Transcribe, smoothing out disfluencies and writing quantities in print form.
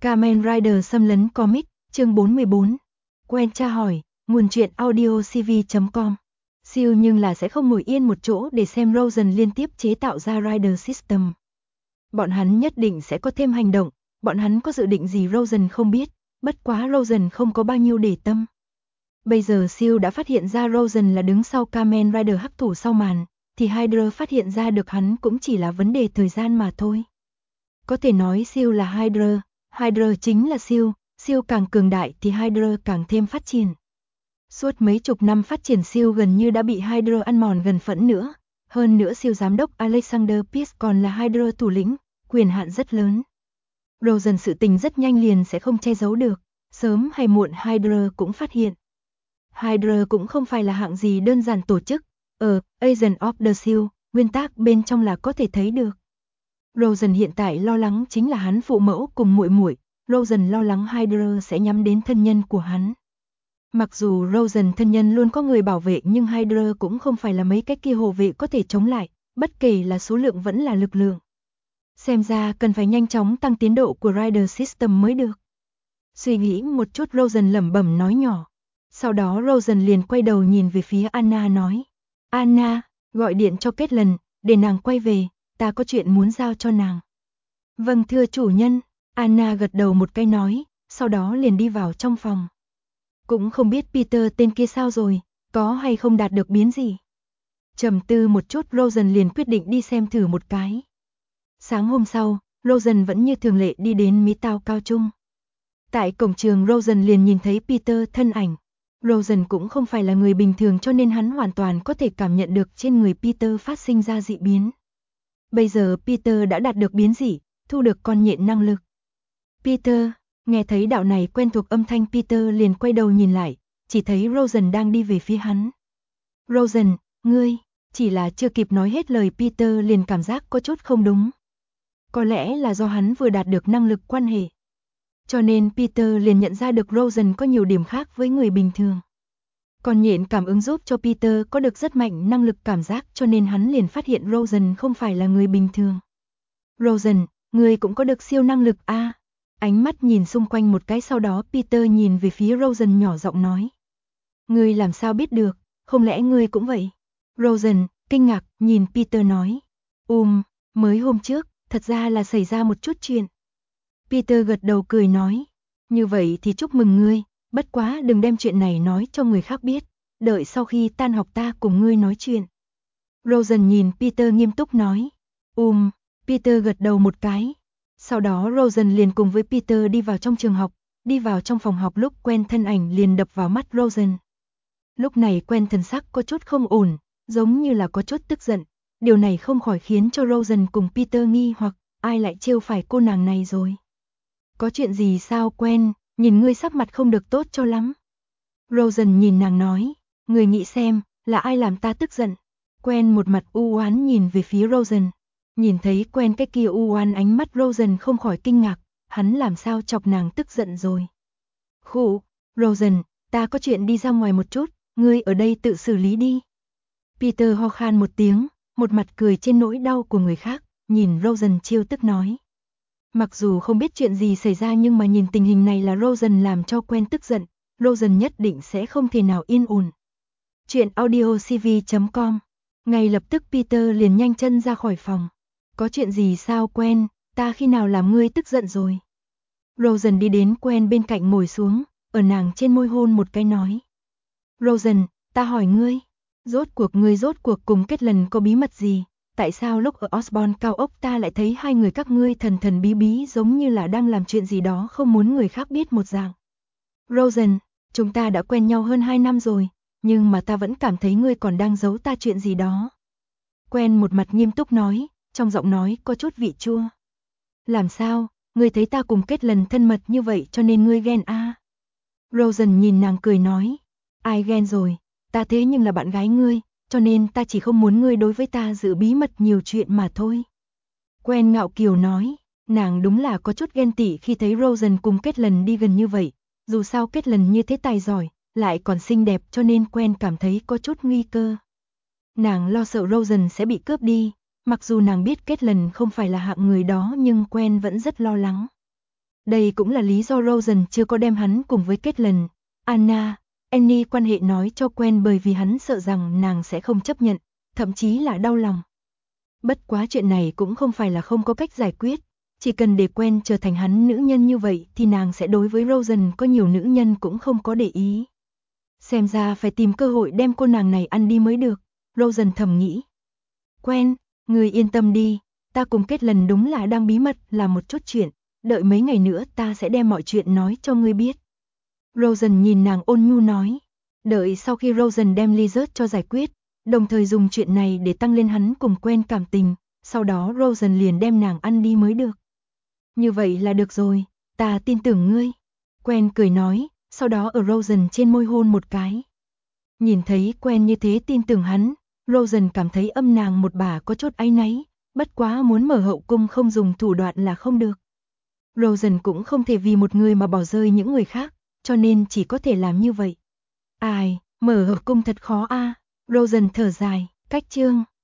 Kamen Rider xâm lấn comic, chương 44. Quen tra hỏi, nguồn truyện audio cv.com. Siêu nhưng là sẽ không ngồi yên một chỗ để xem Rosen liên tiếp chế tạo ra Rider System. Bọn hắn nhất định sẽ có thêm hành động, bọn hắn có dự định gì Rosen không biết, bất quá Rosen không có bao nhiêu để tâm. Bây giờ siêu đã phát hiện ra Rosen là đứng sau Kamen Rider hắc thủ sau màn, thì Hydra phát hiện ra được hắn cũng chỉ là vấn đề thời gian mà thôi. Có thể nói siêu là Hydra, Hydra chính là siêu, siêu càng cường đại thì Hydra càng thêm phát triển. Suốt mấy chục năm phát triển siêu gần như đã bị Hydra ăn mòn gần phẫn nữa, hơn nữa siêu giám đốc Alexander Pierce còn là Hydra thủ lĩnh, quyền hạn rất lớn. Rosen sự tình rất nhanh liền sẽ không che giấu được, sớm hay muộn Hydra cũng phát hiện. Hydra cũng không phải là hạng gì đơn giản tổ chức, ở Agent of the Shield, nguyên tắc bên trong là có thể thấy được. Rosen hiện tại lo lắng chính là hắn phụ mẫu cùng muội muội, Rosen lo lắng Hydra sẽ nhắm đến thân nhân của hắn. Mặc dù Rosen thân nhân luôn có người bảo vệ nhưng Hydra cũng không phải là mấy cái kia hộ vệ có thể chống lại, bất kể là số lượng vẫn là lực lượng. Xem ra cần phải nhanh chóng tăng tiến độ của Rider System mới được. Suy nghĩ một chút Rosen lẩm bẩm nói nhỏ. Sau đó Rosen liền quay đầu nhìn về phía Anna nói. Anna, gọi điện cho Caitlin, để nàng quay về, ta có chuyện muốn giao cho nàng. Vâng thưa chủ nhân, Anna gật đầu một cái nói, sau đó liền đi vào trong phòng. Cũng không biết Peter tên kia sao rồi, có hay không đạt được biến gì. Trầm tư một chút Rosen liền quyết định đi xem thử một cái. Sáng hôm sau, Rosen vẫn như thường lệ đi đến Mỹ Tao cao trung. Tại cổng trường Rosen liền nhìn thấy Peter thân ảnh. Rosen cũng không phải là người bình thường cho nên hắn hoàn toàn có thể cảm nhận được trên người Peter phát sinh ra dị biến. Bây giờ Peter đã đạt được biến dị, thu được con nhện năng lực. Peter, nghe thấy đạo này quen thuộc âm thanh Peter liền quay đầu nhìn lại, chỉ thấy Rosen đang đi về phía hắn. Rosen, ngươi, chỉ là chưa kịp nói hết lời Peter liền cảm giác có chút không đúng. Có lẽ là do hắn vừa đạt được năng lực quan hệ. Cho nên Peter liền nhận ra được Rosen có nhiều điểm khác với người bình thường. Con nhện cảm ứng giúp cho Peter có được rất mạnh năng lực cảm giác cho nên hắn liền phát hiện Rosen không phải là người bình thường. Rosen, ngươi cũng có được siêu năng lực à? Ánh mắt nhìn xung quanh một cái sau đó Peter nhìn về phía Rosen nhỏ giọng nói. Ngươi làm sao biết được, không lẽ ngươi cũng vậy? Rosen, kinh ngạc, nhìn Peter nói. Mới hôm trước, thật ra là xảy ra một chút chuyện. Peter gật đầu cười nói. Như vậy thì chúc mừng ngươi, bất quá đừng đem chuyện này nói cho người khác biết, đợi sau khi tan học ta cùng ngươi nói chuyện. Rosen nhìn Peter nghiêm túc nói. Peter gật đầu một cái. Sau đó Rosen liền cùng với Peter đi vào trong trường học, đi vào trong phòng học lúc quen thân ảnh liền đập vào mắt Rosen. Lúc này quen thần sắc có chút không ổn, giống như là có chút tức giận, điều này không khỏi khiến cho Rosen cùng Peter nghi hoặc ai lại trêu phải cô nàng này rồi. Có chuyện gì sao quen, nhìn ngươi sắc mặt không được tốt cho lắm. Rosen nhìn nàng nói, ngươi nghĩ xem, là ai làm ta tức giận. Quen một mặt u oán nhìn về phía Rosen. Nhìn thấy quen cái kia u oán ánh mắt Rosen không khỏi kinh ngạc, hắn làm sao chọc nàng tức giận rồi. Khụ, Rosen, ta có chuyện đi ra ngoài một chút, ngươi ở đây tự xử lý đi. Peter ho khan một tiếng, một mặt cười trên nỗi đau của người khác, nhìn Rosen trêu tức nói. Mặc dù không biết chuyện gì xảy ra nhưng mà nhìn tình hình này là Rosen làm cho quen tức giận, Rosen nhất định sẽ không thể nào yên ổn. Chuyện audio cv.com. Ngay lập tức Peter liền nhanh chân ra khỏi phòng. Có chuyện gì sao quen, ta khi nào làm ngươi tức giận rồi. Rosen đi đến quen bên cạnh ngồi xuống, ở nàng trên môi hôn một cái nói. Rosen, ta hỏi ngươi, rốt cuộc cùng Caitlin có bí mật gì? Tại sao lúc ở Osborn cao ốc ta lại thấy hai người các ngươi thần thần bí bí giống như là đang làm chuyện gì đó không muốn người khác biết một dạng. Rosen, chúng ta đã quen nhau hơn 2 năm rồi, nhưng mà ta vẫn cảm thấy ngươi còn đang giấu ta chuyện gì đó. Quen một mặt nghiêm túc nói, trong giọng nói có chút vị chua. Làm sao, ngươi thấy ta cùng Caitlin thân mật như vậy cho nên ngươi ghen à? Rosen nhìn nàng cười nói, ai ghen rồi, ta thế nhưng là bạn gái ngươi. Cho nên ta chỉ không muốn ngươi đối với ta giữ bí mật nhiều chuyện mà thôi. Quen ngạo kiều nói, nàng đúng là có chút ghen tị khi thấy Rosen cùng Caitlin đi gần như vậy. Dù sao Caitlin như thế tài giỏi, lại còn xinh đẹp cho nên quen cảm thấy có chút nguy cơ. Nàng lo sợ Rosen sẽ bị cướp đi, mặc dù nàng biết Caitlin không phải là hạng người đó nhưng quen vẫn rất lo lắng. Đây cũng là lý do Rosen chưa có đem hắn cùng với Caitlyn, Annie quan hệ nói cho Gwen, bởi vì hắn sợ rằng nàng sẽ không chấp nhận, thậm chí là đau lòng. Bất quá chuyện này cũng không phải là không có cách giải quyết, chỉ cần để Gwen trở thành hắn nữ nhân như vậy thì nàng sẽ đối với Rosen có nhiều nữ nhân cũng không có để ý. Xem ra phải tìm cơ hội đem cô nàng này ăn đi mới được, Rosen thầm nghĩ. Gwen, ngươi yên tâm đi, ta cùng Caitlyn đúng là đang bí mật làm một chút chuyện, đợi mấy ngày nữa ta sẽ đem mọi chuyện nói cho ngươi biết. Rosen nhìn nàng ôn nhu nói, đợi sau khi Rosen đem Lizard cho giải quyết, đồng thời dùng chuyện này để tăng lên hắn cùng Gwen cảm tình, sau đó Rosen liền đem nàng ăn đi mới được. Như vậy là được rồi, ta tin tưởng ngươi. Gwen cười nói, sau đó ở Rosen trên môi hôn một cái. Nhìn thấy Gwen như thế tin tưởng hắn, Rosen cảm thấy âm nàng một bà có chút áy náy, bất quá muốn mở hậu cung không dùng thủ đoạn là không được. Rosen cũng không thể vì một người mà bỏ rơi những người khác, cho nên chỉ có thể làm như vậy. Ai, mở hậu cung thật khó a. Rosen thở dài, cách chương